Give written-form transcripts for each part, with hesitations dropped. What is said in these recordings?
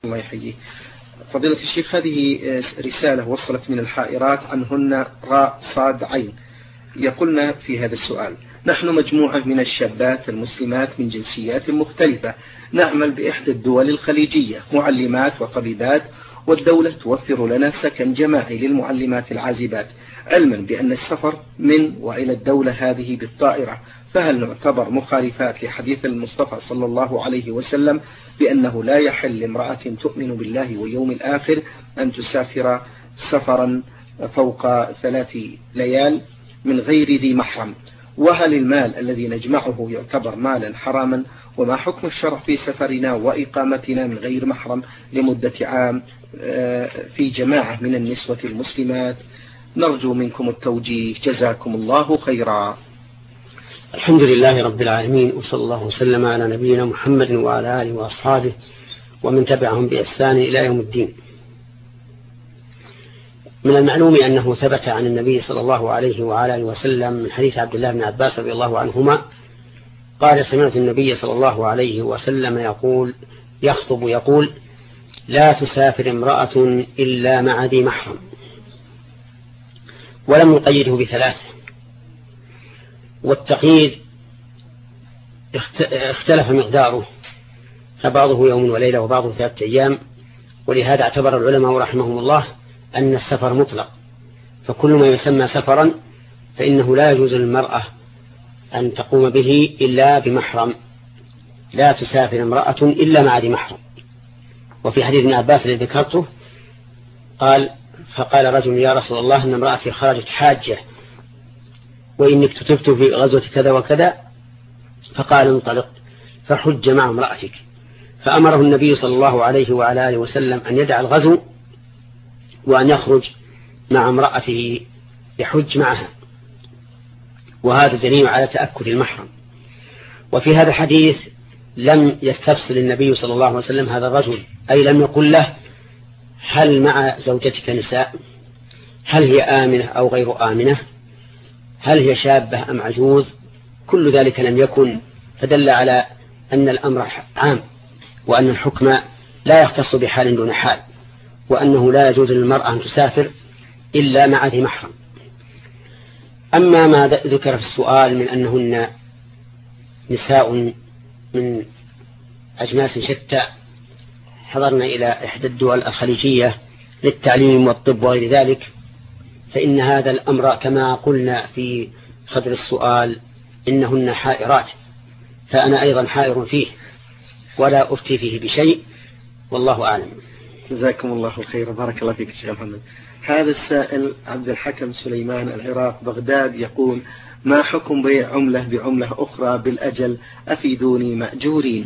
الله يحييه. فضيلة الشيخ، هذه رسالة وصلت من الحائرات عنهن راء صاد عين. يقولن في هذا السؤال: نحن مجموعة من الشابات المسلمات من جنسيات مختلفة نعمل بإحدى الدول الخليجية معلمات وطبيبات، والدولة توفر لنا سكن جماعي للمعلمات العازبات، علما بأن السفر من وإلى الدولة هذه بالطائرة، فهل نعتبر مخالفات لحديث المصطفى صلى الله عليه وسلم بأنه لا يحل لامرأة تؤمن بالله واليوم الآخر أن تسافر سفرا فوق 3 ليال من غير ذي محرم؟ وهل المال الذي نجمعه يعتبر مالا حراما؟ وما حكم الشرع في سفرنا وإقامتنا من غير محرم لمدة عام في جماعة من النسوة المسلمات؟ نرجو منكم التوجيه، جزاكم الله خيرا. الحمد لله رب العالمين، وصلى الله وسلم على نبينا محمد وعلى آله وأصحابه ومن تبعهم بإحسان إلى يوم الدين. من المعلوم أنه ثبت عن النبي صلى الله عليه وعلى آله وسلم من حديث عبد الله بن عباس رضي الله عنهما قال: سمعت النبي صلى الله عليه وسلم يخطب يقول: لا تسافر امرأة إلا مع ذي محرم. ولم يقيده ب3، والتقييد اختلف مقداره، فبعضه يوم وليلة وبعضه 3 أيام. ولهذا اعتبر العلماء رحمهم الله أن السفر مطلق، فكل ما يسمى سفرا فإنه لا يجوز للمرأة أن تقوم به إلا بمحرم. لا تسافر امرأة إلا مع ذي محرم. وفي حديث ابن عباس الذي ذكرته فقال رجل: يا رسول الله، إن امرأتي خرجت حاجة وإني اكتتبت في غزوة كذا وكذا. فقال: انطلق فحج مع امرأتك. فأمره النبي صلى الله عليه وعلى آله وسلم أن يدع الغزو وأن يخرج مع امرأته يحج معها، وهذا دليل على تأكد المحرم. وفي هذا الحديث لم يستفصل النبي صلى الله عليه وسلم هذا الرجل، أي لم يقل له: هل مع زوجتك نساء؟ هل هي آمنة أو غير آمنة؟ هل هي شابة أم عجوز؟ كل ذلك لم يكن، فدل على أن الأمر عام، وأن الحكم لا يختص بحال دون حال، وأنه لا يجوز للمرأة أن تسافر إلا مع ذي محرم. أما ما ذكر في السؤال من أنهن نساء من أجناس شتى حضرنا إلى إحدى الدول الخليجية للتعليم والطب وغير ذلك، فإن هذا الأمر كما قلنا في صدر السؤال إنهن حائرات، فأنا أيضا حائر فيه ولا أفتي فيه بشيء، والله أعلم. جزاكم الله خير، بارك الله فيك شيخ محمد. هذا السائل عبد الحكم سليمان، العراق بغداد، يقول: ما حكم بيع عملة بعملة أخرى بالأجل؟ أفيدوني مأجورين.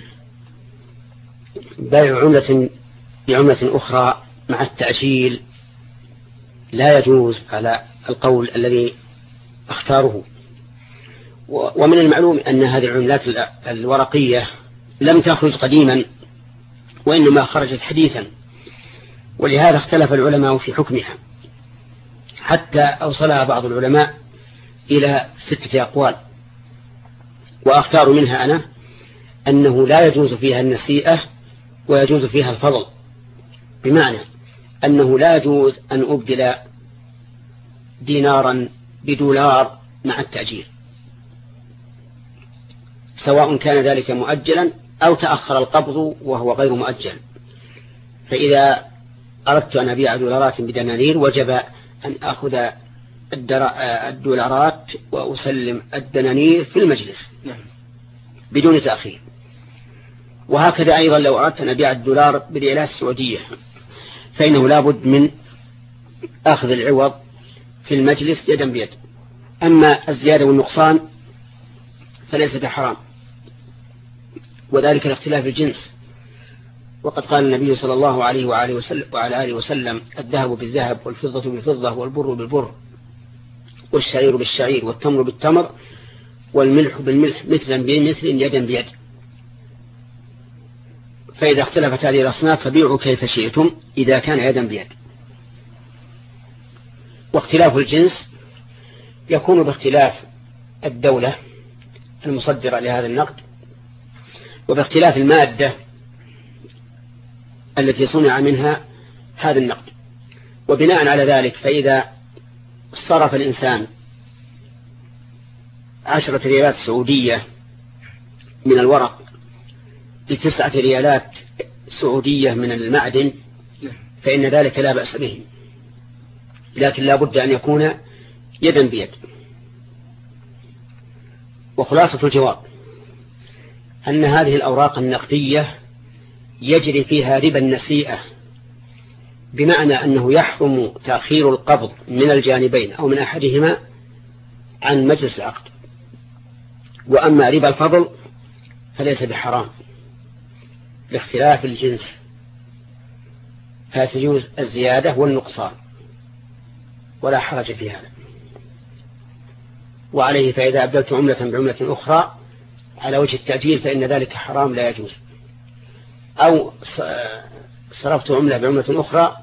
بيع عملة بعملة أخرى مع التأجيل لا يجوز على القول الذي اختاره. ومن المعلوم أن هذه العملات الورقية لم تخرج قديما، وإنما خرجت حديثا، ولهذا اختلف العلماء في حكمها، حتى أوصلها بعض العلماء إلى 6 أقوال، وأختار منها أنا أنه لا يجوز فيها النسيئة ويجوز فيها الفضل، بمعنى أنه لا يجوز أن أبدل دينارا بدولار مع التأجيل، سواء كان ذلك مؤجلا أو تأخر القبض وهو غير مؤجل. فإذا أردت أن أبيع دولارات بدنانير وجب أن أخذ الدولارات وأسلم الدنانير في المجلس بدون تأخير. وهكذا أيضا لو أردت أن أبيع الدولار بالريالات السعودية فإنه لا بد من أخذ العوض في المجلس يدا بيد. أما الزيادة والنقصان فليس بحرام، وذلك لاختلاف الجنس. وقد قال النبي صلى الله عليه وعلى آله وسلم: الذهب بالذهب والفضة بالفضة والبر بالبر والشعير بالشعير والتمر بالتمر والملح بالملح مثلا بمثل يدا بيد. فإذا اختلفت هذه الأصناف فبيعوا كيف شئتم إذا كان يدا بيد. واختلاف الجنس يكون باختلاف الدولة المصدرة لهذا النقد، وباختلاف المادة التي صنع منها هذا النقد. وبناء على ذلك فإذا صرف الإنسان 10 ريالات سعودية من الورق ب9 ريالات سعودية من المعدن فإن ذلك لا بأس به، لكن لا بد أن يكون يدا بيد. وخلاصة الجواب أن هذه الأوراق النقدية يجري فيها ربا النسيئة، بمعنى أنه يحرم تأخير القبض من الجانبين أو من أحدهما عن مجلس العقد. وأما ربا الفضل فليس بحرام لاختلاف الجنس، فتجوز الزيادة والنقصان ولا حرج في هذا. وعليه فإذا أبدلت عملة بعملة أخرى على وجه التأجيل فإن ذلك حرام لا يجوز، أو صرفت عملة بعملة أخرى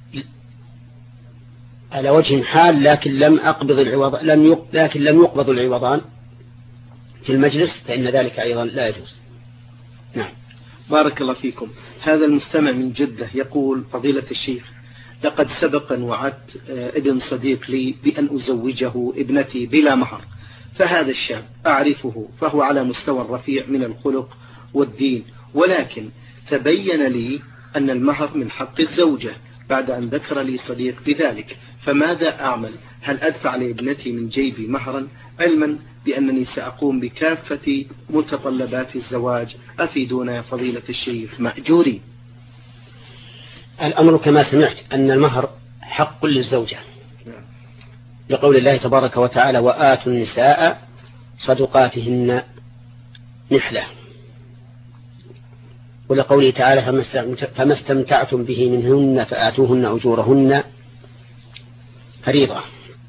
على وجه حال لكن لم أقبض العوض لكن لم يقبض العوضان في المجلس فإن ذلك أيضا لا يجوز. نعم. بارك الله فيكم. هذا المستمع من جدة يقول: فضيلة الشيخ، لقد سبق أن وعدت ابن صديق لي بأن أزوجه ابنتي بلا مهر، فهذا الشاب أعرفه فهو على مستوى رفيع من الخلق والدين، ولكن تبين لي أن المهر من حق الزوجة بعد أن ذكر لي صديق بذلك، فماذا أعمل؟ هل أدفع لابنتي من جيبي مهرا علما بأنني سأقوم بكافة متطلبات الزواج؟ أفيدونا يا فضيلة الشيخ مأجوري. الأمر كما سمعت أن المهر حق للزوجة لقول الله تبارك وتعالى: وآتوا النساء صدقاتهن نحلة، ولقوله تعالى: فما استمتعتم به منهن فآتوهن أجورهن فريضة.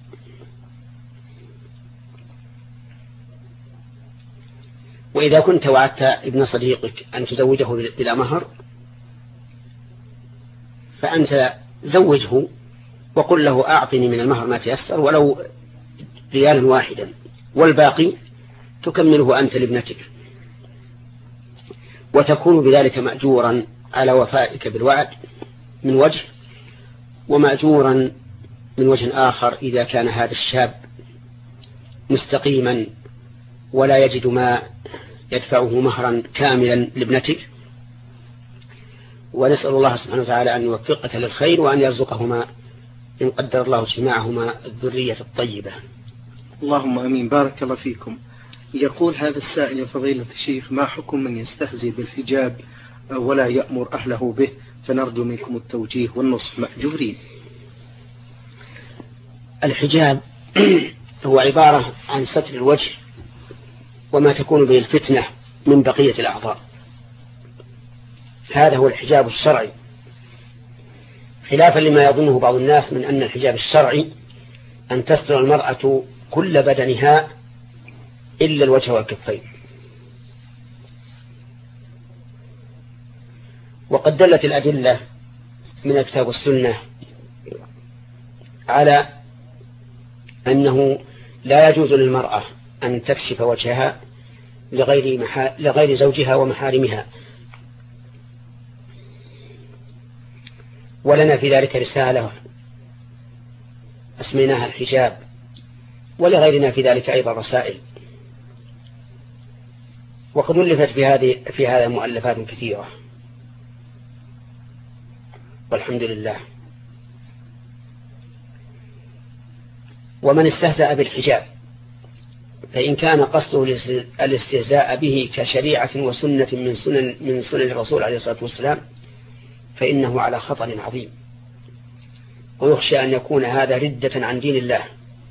وإذا كنت وعدت ابن صديقك أن تزوجه بلا مهر فأنت زوجه وقل له: أعطني من المهر ما تيسر ولو ريالا واحدا، والباقي تكمله أنت لابنتك، وتكون بذلك مأجورا على وفائك بالوعد من وجه، ومأجورا من وجه آخر إذا كان هذا الشاب مستقيما ولا يجد ما يدفعه مهرا كاملا لابنتك. ونسأل الله سبحانه وتعالى أن يوفقك للخير وأن يرزقهما إن قدر الله اجتماعهما الذرية الطيبة. اللهم أمين. بارك الله فيكم. يقول هذا السائل: يا فضيلة الشيخ، ما حكم من يستهزئ بالحجاب ولا يأمر أهله به؟ فنرجو منكم التوجيه والنصح مأجورين. الحجاب هو عبارة عن ستر الوجه وما تكون به الفتنة من بقية الأعضاء، هذا هو الحجاب الشرعي، خلافا لما يظنه بعض الناس من أن الحجاب الشرعي أن تستر المرأة كل بدنها إلا الوجه والكفين. وقد دلت الأدلة من الكتاب والسنة على أنه لا يجوز للمرأة أن تكشف وجهها لغير زوجها ومحارمها. ولنا في ذلك رسالة اسميناها الحجاب، ولغيرنا في ذلك أيضا رسائل، وقد ألفت في هذا مؤلفات كثيرة والحمد لله. ومن استهزأ بالحجاب فإن كان قصده الاستهزاء به كشريعة وسنة من سنن الرسول عليه الصلاة والسلام فإنه على خطر عظيم، ويخشى أن يكون هذا ردة عن دين الله،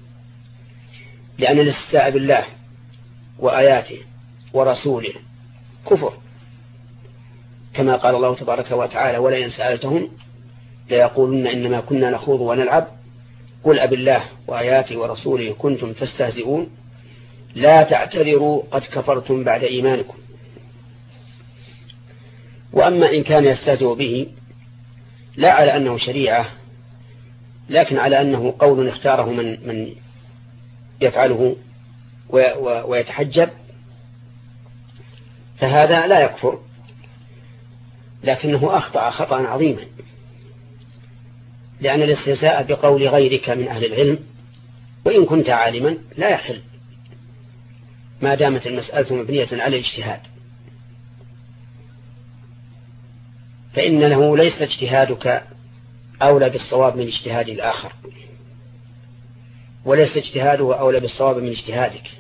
لأن الاستهزاء بالله وآياته ورسوله كفر، كما قال الله تبارك وتعالى: ولئن سألتهم ليقولن إنما كنا نخوض ونلعب قل أب الله وآياته ورسوله كنتم تستهزئون لا تعتذروا قد كفرتم بعد إيمانكم. وأما إن كان يستهزئ به لا على أنه شريعة، لكن على أنه قول اختاره من يفعله ويتحجب، فهذا لا يكفر، لكنه أخطأ خطأ عظيما، لأن الاستهزاء بقول غيرك من أهل العلم وإن كنت عالما لا يحل ما دامت المسألة مبنية على الاجتهاد، فإنه ليس اجتهادك أولى بالصواب من اجتهاد الآخر، وليس اجتهاده أولى بالصواب من اجتهادك،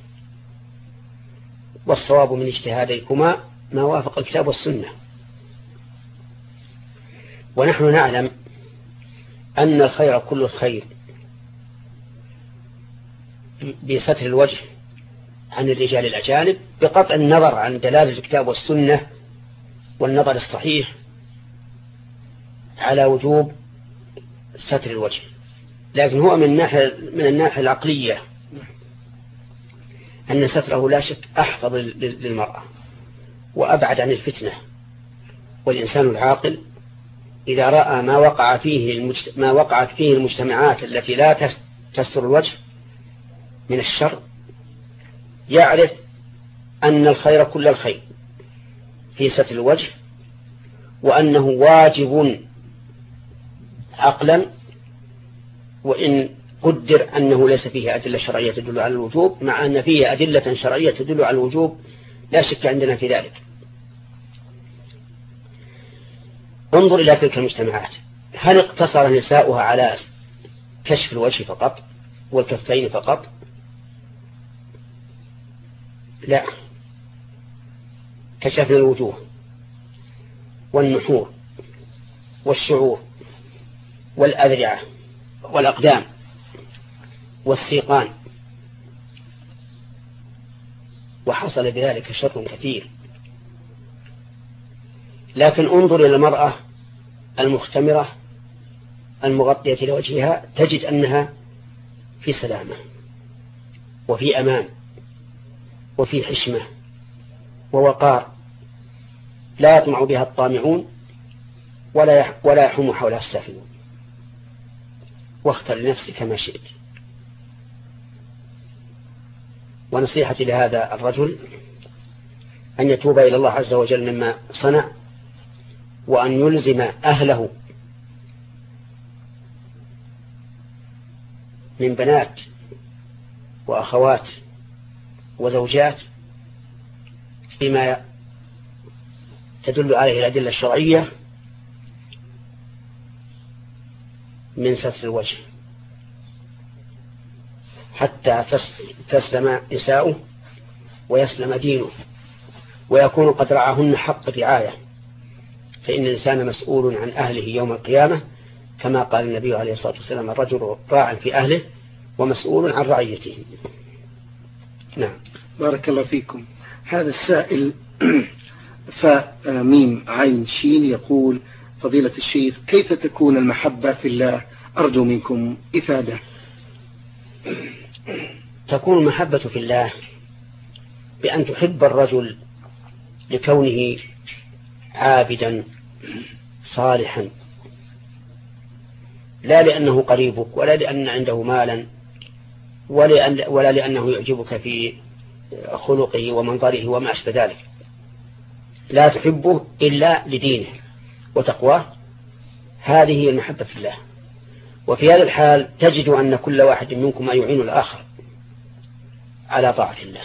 والصواب من اجتهادكما ما وافق الكتاب والسنة. ونحن نعلم أن الخير كل الخير بستر الوجه عن الرجال الأجانب بقطع النظر عن دلالة الكتاب والسنة والنظر الصحيح على وجوب ستر الوجه، لكن هو من الناحية العقلية أن ستره لا شك أحفظ للمرأة وأبعد عن الفتنة. والإنسان العاقل إذا رأى ما وقعت فيه المجتمعات التي لا تستر الوجه من الشر يعرف أن الخير كل الخير في ستر الوجه، وأنه واجب عقلا، وإن قدر أنه ليس فيه أدلة شرعية تدل على الوجوب، مع أن فيه أدلة شرعية تدل على الوجوب لا شك عندنا في ذلك. انظر إلى تلك المجتمعات، هل اقتصر نساؤها على كشف الوجه فقط والكفين فقط؟ لا، كشفنا الوجوه والنحور والشعور والأذرعة والأقدام والسيقان، وحصل بذلك شر كثير. لكن انظر إلى المرأة المختمرة المغطية لوجهها تجد أنها في سلامة وفي أمان وفي حشمة ووقار، لا يطمع بها الطامعون ولا يحوم حولها السافلون. واختر لنفسك ما شئت. ونصيحتي لهذا الرجل أن يتوب إلى الله عز وجل مما صنع، وأن يلزم أهله من بنات وأخوات وزوجات بما تدل عليه الأدلة الشرعية من ستر الوجه، حتى تسلم نساؤه ويسلم دينه ويكون قد رعاهن حق رعاية، فإن الإنسان مسؤول عن أهله يوم القيامة، كما قال النبي عليه الصلاة والسلام: الرجل راع في أهله ومسؤول عن رعيته. نعم. بارك الله فيكم. هذا السائل فميم عين شين يقول: فضيلة الشيخ، كيف تكون المحبة في الله؟ أرجو منكم إفادة. تكون المحبة في الله بأن تحب الرجل لكونه عابدا صالحا، لا لأنه قريبك ولا لأن عنده مالا ولا لأنه يعجبك في خلقه ومنظره وما أشبه ذلك، لا تحبه إلا لدينه وتقواه. هذه هي المحبة في الله. وفي هذا الحال تجد أن كل واحد منكم يعين الآخر على طاعة الله.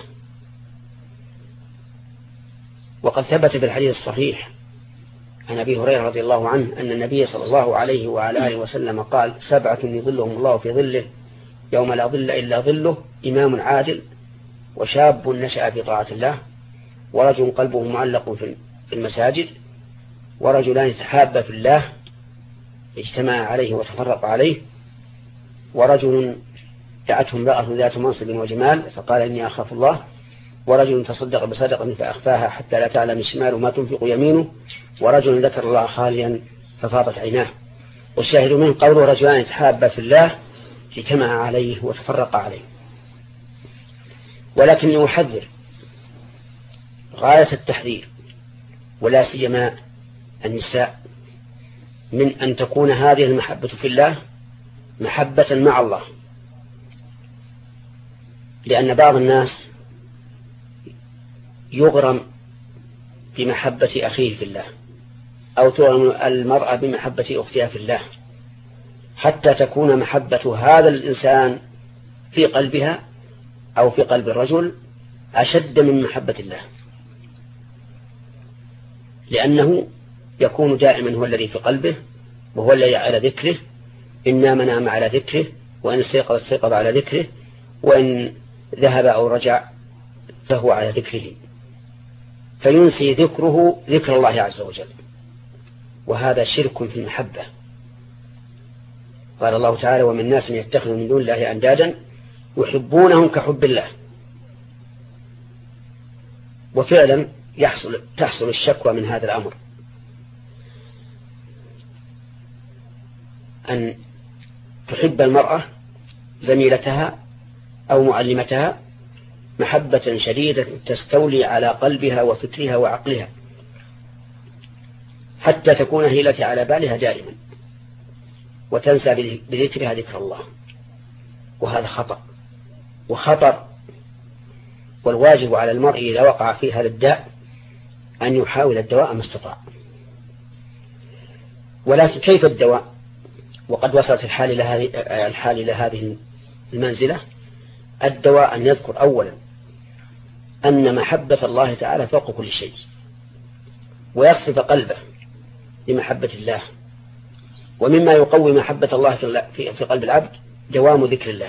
وقد ثبت في الحديث الصحيح عن أبي هريرة رضي الله عنه أن النبي صلى الله عليه وعلى آله وسلم قال: 7 يظلهم الله في ظله يوم لا ظل إلا ظله: إمام عادل، وشاب نشأ في طاعة الله، ورجل قلبه معلق في المساجد، ورجلان تحابا في الله اجتمع عليه وتفرق عليه، ورجل دعته امرأة ذات منصب وجمال فقال: إني أخاف الله، ورجل تصدق بصدقة فأخفاها حتى لا تعلم شماله ما تنفق يمينه، ورجل ذكر الله خاليا ففاضت عيناه. والشاهد منه قوله: رجلان يتحابا في الله اجتمع عليه وتفرق عليه. ولكن يحذر غاية التحذير، ولا سيما النساء، من أن تكون هذه المحبة في الله محبة مع الله، لأن بعض الناس يغرم بمحبة أخيه في الله أو تغرم المرأة بمحبة أختها في الله حتى تكون محبة هذا الإنسان في قلبها أو في قلب الرجل أشد من محبة الله، لأنه يكون دائما هو الذي في قلبه وهو الذي على ذكره، إن نام نام على ذكره، وإن استيقظ على ذكره، وإن ذهب أو رجع فهو على ذكره، فينسي ذكره ذكر الله عز وجل، وهذا شرك في المحبة. قال الله تعالى: ومن الناس من يتخذ من دون الله أندادا يحبونهم كحب الله. وفعلا تحصل الشكوى من هذا الأمر، أن تحب المرأة زميلتها أو معلمتها محبة شديدة تستولي على قلبها وفكرها وعقلها حتى تكون هي التي على بالها دائما، وتنسى بذكرها ذكر الله، وهذا خطر. والواجب على المرء إذا وقع في هذا الداء أن يحاول الدواء ما استطاع. ولكن كيف الدواء وقد وصلت الحال إلى هذه المنزلة؟ الدواء أن يذكر أولا أن محبة الله تعالى فوق كل شيء، ويصف قلبه لمحبة الله. ومما يقوي محبة الله في قلب العبد دوام ذكر الله،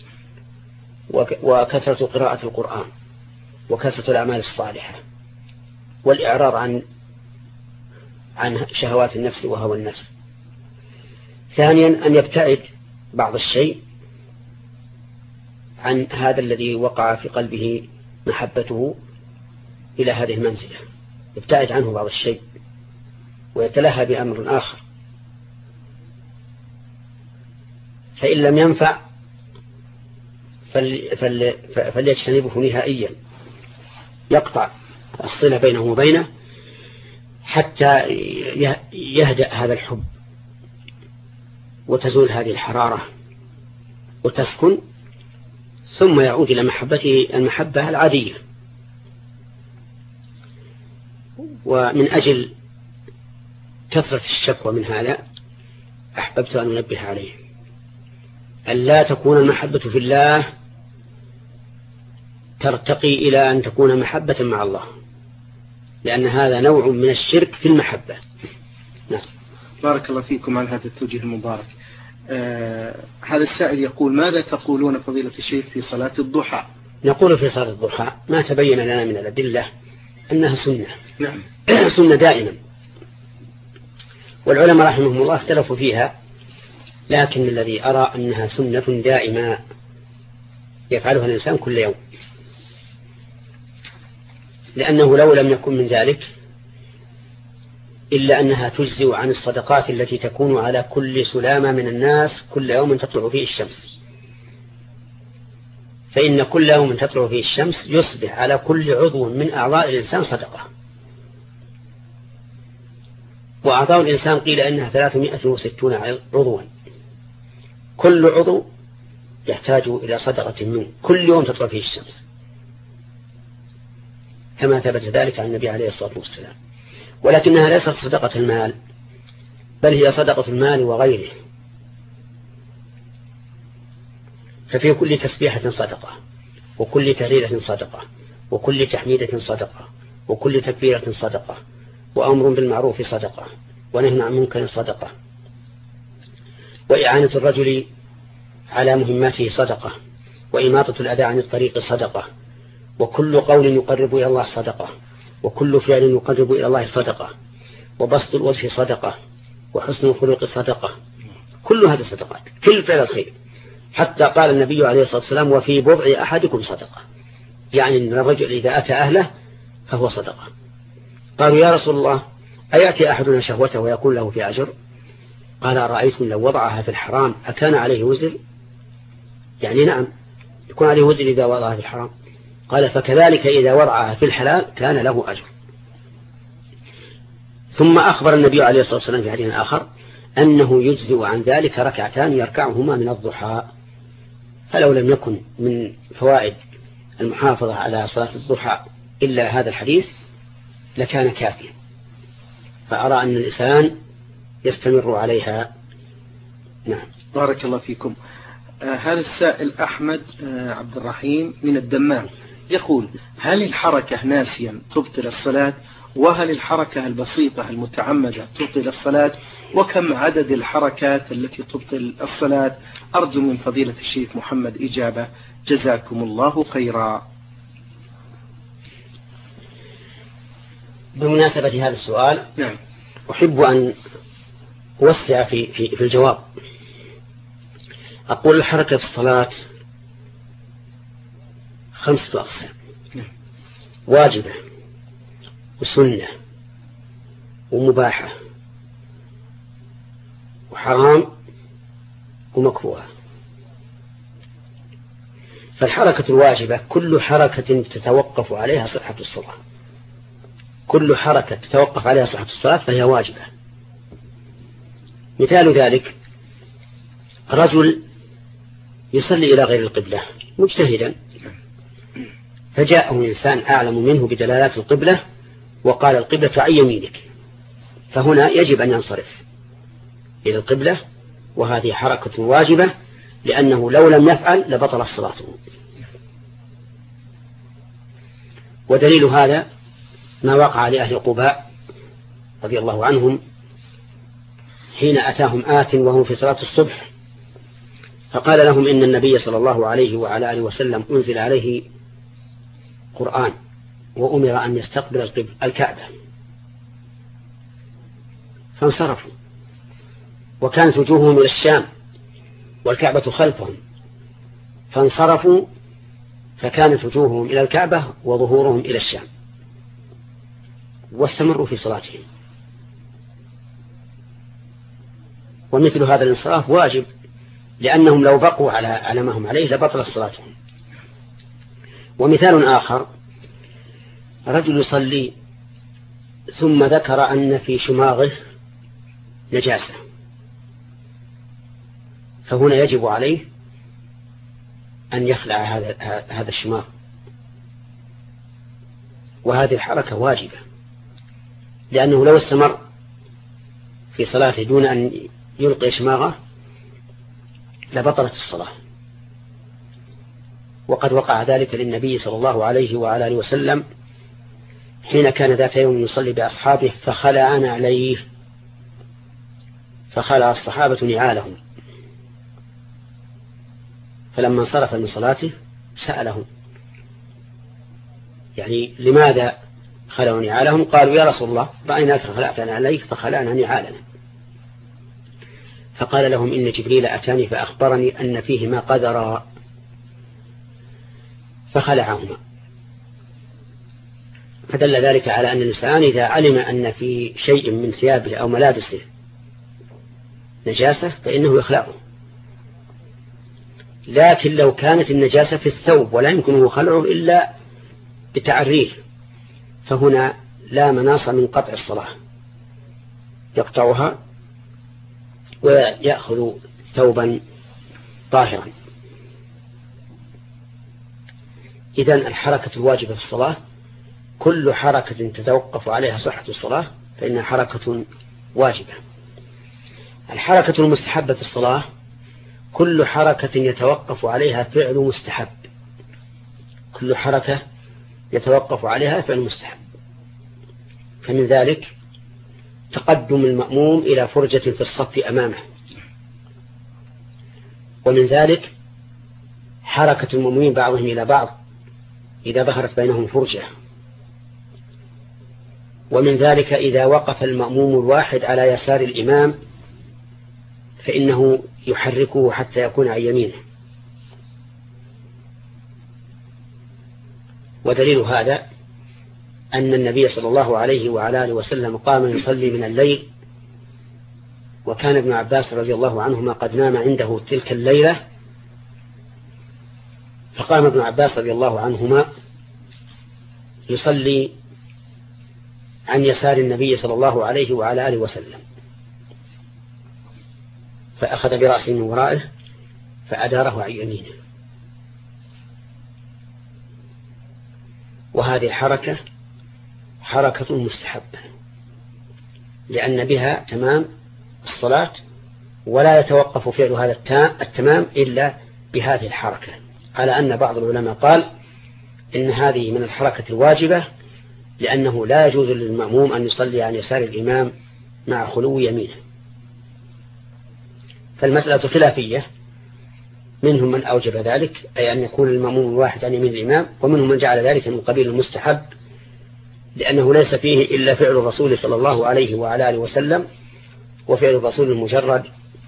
وكثرة قراءة القرآن، وكثرة الأعمال الصالحة، والإعراض عن شهوات النفس وهوى النفس. ثانيا أن يبتعد بعض الشيء عن هذا الذي وقع في قلبه محبته إلى هذه المنزلة، يبتعد عنه بعض الشيء ويتلهى بأمر آخر، فإن لم ينفع فليجتنبه نهائيا، يقطع الصلة بينه وبينه حتى يهدأ هذا الحب وتزول هذه الحرارة وتسكن، ثم يعود إلى المحبة العادية. ومن أجل كثرة الشكوى من هذا أحببت أن أنبه عليه أن لا تكون المحبة في الله ترتقي إلى أن تكون محبة مع الله، لأن هذا نوع من الشرك في المحبة. نعم. بارك الله فيكم على هذا التوجيه المبارك. هذا السائل يقول: ماذا تقولون فضيلة الشيخ في صلاة الضحى؟ نقول في صلاة الضحى ما تبين لنا من الأدلة أنها سنة. نعم. سنة دائما، والعلماء رحمهم الله اختلفوا فيها، لكن الذي أرى أنها سنة دائمة يفعلها الإنسان كل يوم، لأنه لو لم يكن من ذلك إلا أنها تجزئ عن الصدقات التي تكون على كل سلامة من الناس كل يوم تطلع فيه الشمس، فإن كل يوم تطلع فيه الشمس يصبح على كل عضو من أعضاء الإنسان صدقة. وأعضاء الإنسان قيل أنها 360 عضوا، كل عضو يحتاج إلى صدقة منه كل يوم تطلع فيه الشمس، كما ثبت ذلك عن النبي عليه الصلاة والسلام. ولكنها ليست صدقة المال، بل هي صدقة المال وغيره، ففي كل تسبيحة صدقة، وكل تهليلة صدقة، وكل تحميدة صدقة، وكل تكبيرة صدقة، وأمر بالمعروف صدقة، ونهي عن منكر صدقة، وإعانة الرجل على مهماته صدقة، وإماطة الأذى عن الطريق صدقة، وكل قول يقرب إلى الله صدقة، وكل فعل يقرب إلى الله صدقة، وبسط الوجه صدقة، وحسن الخلق صدقة، كل هذه صدقات، كل فعل الخير. حتى قال النبي عليه الصلاة والسلام: وفي بضع أحدكم صدقة، يعني أن الرجل إذا أتى أهله فهو صدقة. قالوا: يا رسول الله، أيأتي أحدنا شهوته ويكون له في أجر؟ قال: أرأيتم لو وضعها في الحرام أكان عليه وزر؟ يعني نعم، يكون عليه وزر إذا وضعها في الحرام. قال: فكذلك إذا وضعها في الحلال كان له أجر. ثم أخبر النبي عليه الصلاة والسلام في حديث آخر أنه يجزئ عن ذلك ركعتان يركعهما من الضحى. فلو لم يكن من فوائد المحافظة على صلاة الضحى إلا هذا الحديث لكان كافيا. فأرى أن الإنسان يستمر عليها. نعم. بارك الله فيكم. هذا السائل أحمد عبد الرحيم من الدمام يقول: هل الحركة ناسيا تبطل الصلاة؟ وهل الحركة البسيطة المتعمدة تبطل الصلاة؟ وكم عدد الحركات التي تبطل الصلاة؟ أرجو من فضيلة الشيخ محمد إجابة، جزاكم الله خيرا. بمناسبة هذا السؤال، نعم، أحب أن أوسع في الجواب. أقول الحركة في الصلاة 5 أقسام: واجبة وسنة ومباحة وحرام ومكروه. فالحركة الواجبة كل حركة تتوقف عليها صحة الصلاة، كل حركة تتوقف عليها صحة الصلاة فهي واجبة. مثال ذلك: رجل يصلي إلى غير القبلة مجتهدا، فجاءه إنسان أعلم منه بدلالات القبلة وقال: القبلة عن يمينك، فهنا يجب أن ينصرف إلى القبلة، وهذه حركة واجبة، لأنه لو لم يفعل لبطل صلاته. ودليل هذا ما وقع لأهل قباء رضي الله عنهم حين أتاهم آت وهم في صلاة الصبح، فقال لهم: إن النبي صلى الله عليه وعلى آله وسلم أنزل عليه قرآن وأمر أن يستقبل الكعبة، فانصرفوا، وكانت وجوههم إلى الشام والكعبة خلفهم، فانصرفوا فكانت وجوههم إلى الكعبة وظهورهم إلى الشام، واستمروا في صلاتهم. ومثل هذا الانصراف واجب، لأنهم لو بقوا على ما هم عليه لبطل صلاتهم. ومثال آخر: رجل يصلي ثم ذكر أن في شماغه نجاسة، فهنا يجب عليه أن يخلع هذا الشماغ، وهذه الحركة واجبة، لأنه لو استمر في صلاته دون أن يلقي شماغه لبطلت الصلاة. وقد وقع ذلك للنبي صلى الله عليه وعلى آله وسلم حين كان ذات يوم يصلي بأصحابه فخلع نعليه، فخلع الصحابة نعالهم، فلما انصرف من صلاته سألهم: يعني لماذا خلعوا نعالهم؟ قالوا: يا رسول الله، رأيناك خلعت نعليك فخلعنا نعالنا. فقال لهم: إن جبريل أتاني فأخبرني أن فيهما قدرا، فخلعهما. فدل ذلك على أن الإنسان إذا علم أن في شيء من ثيابه أو ملابسه نجاسة فإنه يخلعه. لكن لو كانت النجاسة في الثوب ولا يمكنه خلعه إلا بتعريه، فهنا لا مناص من قطع الصلاة، يقطعها ويأخذ ثوبا طاهرا. إذن الحركة الواجبة في الصلاة كل حركة تتوقف عليها صحة الصلاة فإنها حركة واجبة. الحركة المستحبة في الصلاة كل حركة يتوقف عليها فعل مستحب، كل حركة يتوقف عليها فعل مستحب. فمن ذلك تقدم المأموم إلى فرجة في الصف أمامه، ومن ذلك حركة المؤمنين بعضهم إلى بعض إذا ظهرت بينهم فرجة، ومن ذلك إذا وقف المأموم الواحد على يسار الإمام فإنه يحركه حتى يكون عن يمينه. ودليل هذا أن النبي صلى الله عليه وعلى آله وسلم قام يصلي من الليل، وكان ابن عباس رضي الله عنهما قد نام عنده تلك الليلة، فقام ابن عباس رضي الله عنهما يصلي عن يسار النبي صلى الله عليه وعلى آله وسلم، فأخذ برأسه من ورائه فأداره عن يمينه. وهذه الحركة حركة مستحبة، لأن بها تمام الصلاة، ولا يتوقف فعل هذا التمام إلا بهذه الحركة، على أن بعض العلماء قال إن هذه من الحركة الواجبة، لأنه لا يجوز للمأموم أن يصلي عن يسار الإمام مع خلو يمينه. فالمسألة خلافية، منهم من أوجب ذلك، أي أن يكون المأموم الواحد عن يمين الإمام، ومنهم من جعل ذلك من قبيل المستحب، لأنه ليس فيه إلا فعل الرسول صلى الله عليه وعلى آله وسلم، وفعل الرسول المجرد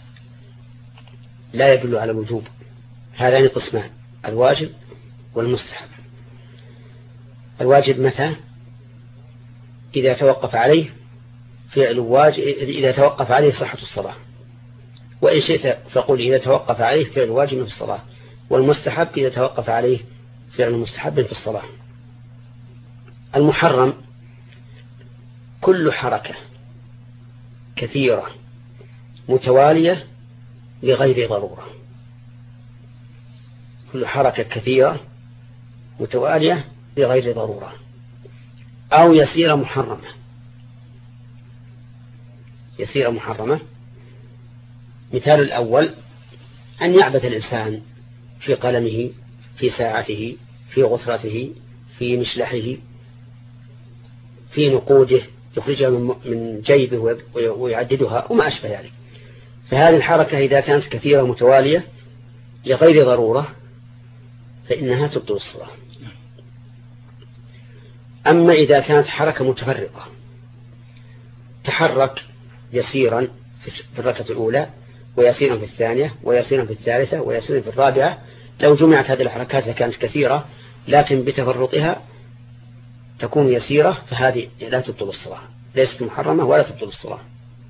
لا يدل على الوجوب. هذان قسمان: الواجب والمستحب. الواجب متى؟ إذا توقف عليه فعل واجب، إذا توقف عليه صحة الصلاة، وإن شئت فقل إذا توقف عليه فعل واجب في الصلاة. والمستحب إذا توقف عليه فعل مستحب في الصلاة. المحرم كل حركة كثيرة متوالية لغير ضرورة، كل حركة كثيرة متوالية لغير ضرورة، أو يسير محرمة. يسير محرمة مثال الأول: أن يعبث الإنسان في قلمه، في ساعته، في غثرته، في مشلحه، في نقوده، يخرجها من جيبه ويعددها وما أشبه ذلك. فهذه الحركة إذا كانت كثيرة متوالية لغير ضرورة فإنها تبطل الصلاة. أما إذا كانت حركة متفرقة، تحرك يسيرا في الركعة الأولى، ويسيرا في الثانية، ويسيرا في الثالثة، ويسيرا في الرابعة، لو جمعت هذه الحركات كانت كثيرة لكن بتفرقها تكون يسيرة، فهذه لا تبطل الصلاة، ليست محرمة ولا تبطل الصلاة.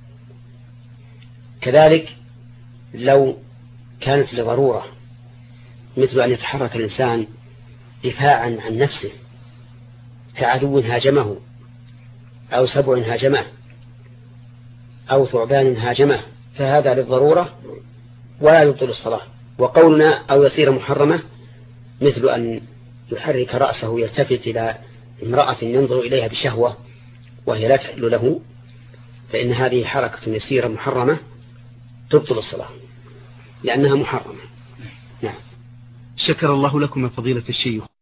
كذلك لو كانت لضرورة، مثل أن يتحرك الإنسان دفاعا عن نفسه، كعدو هاجمه، أو سبع هاجمه، أو ثعبان هاجمه، فهذا للضرورة ولا يبطل الصلاة. وقولنا أو يصير محرمة مثل أن يحرك رأسه يلتفت إلى امرأة ينظر إليها بشهوة وهي لا تحل له، فإن هذه حركة يسيرة محرمة تبطل الصلاة لأنها محرمة. نعم. شكر الله لكم يا فضيلة الشيخ.